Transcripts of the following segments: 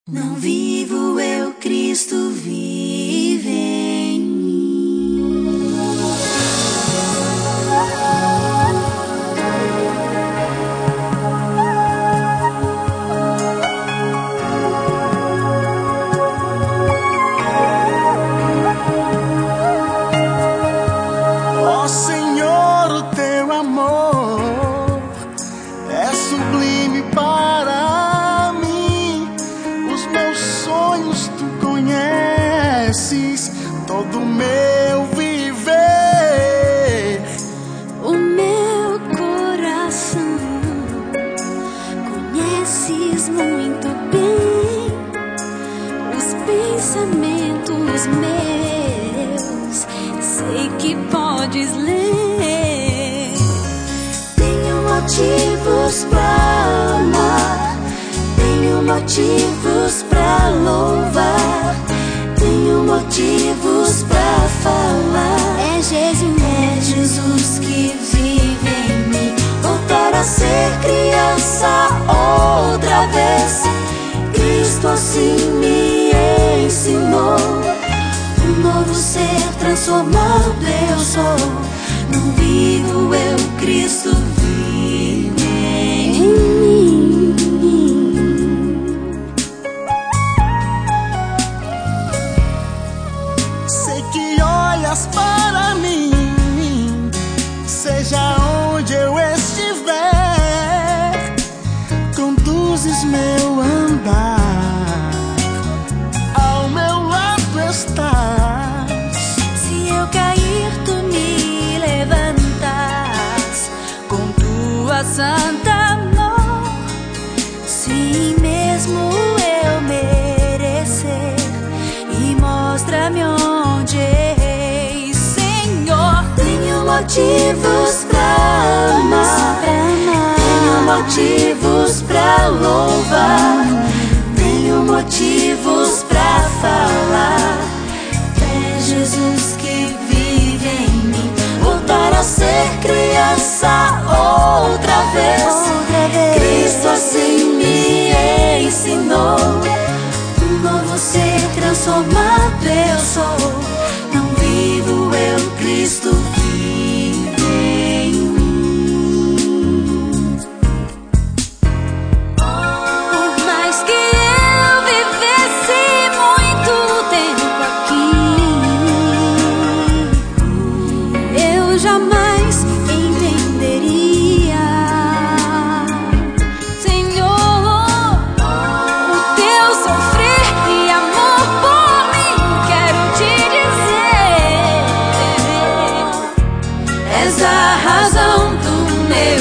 Não vivo eu, Cristo vive em mim. Ó Senhor, o teu amor é sublime para mim. Os meus sonhos tu conheces, todo o meu viver. O meu coração conheces muito bem, os pensamentos meus sei que podes ler. Tenho motivos pra amar, tenho motivos pra louvar, tenho motivos pra falar. É Jesus que vive em mim. Voltar a ser criança outra vez, Cristo assim me ensinou. Um novo ser transformado eu sou. Não vivo eu, Cristo vive em mim. Sei que olhas para mim, seja onde eu estiver, conduzes meu andar, ao meu lado estás. Se eu cair, tu me levantas com tua santa mão. Se mesmo eu merecer, e mostra-me onde errei, Senhor. Tenho motivos pra amar, tenho motivos pra louvar, tenho motivos pra falar. É Jesus que vive em mim. Voltar a ser criança outra vez, Cristo assim me ensinou. Um novo ser transformado eu sou. Não vivo eu, Cristo vive em mim. Por mais que eu vivesse muito tempo aqui, eu jamais entenderia, Senhor, o teu sofrer e amor por mim. Quero te dizer, és a razão do meu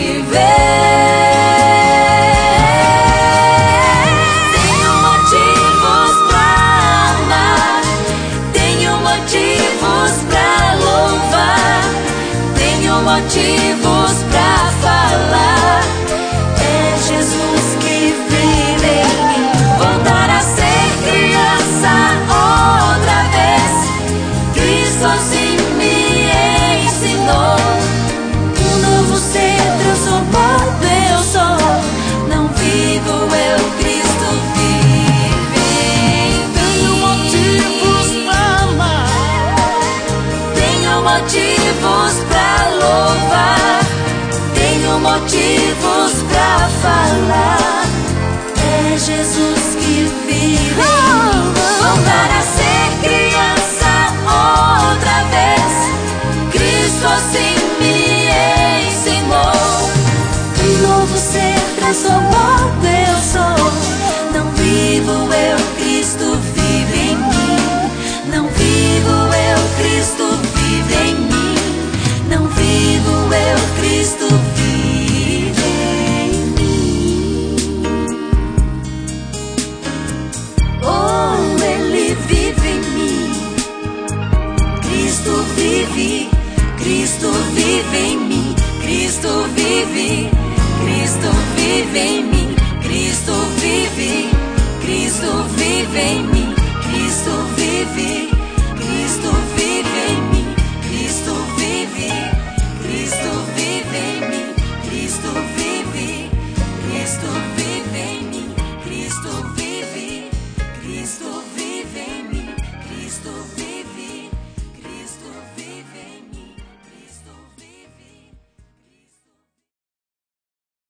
viver. Tenho motivos pra amar, tenho motivos pra louvar, tenho motivos pra falar. É Jesus que vive em mim. Voltar a ser criança outra vez, Cristo assim me ensinou. Um novo ser transformado eu sou. Não vivo eu, Cristo vive em Tenho mim. motivos pra amar, Tenho motivos pra louvar, tenho motivos pra falar. É Jesus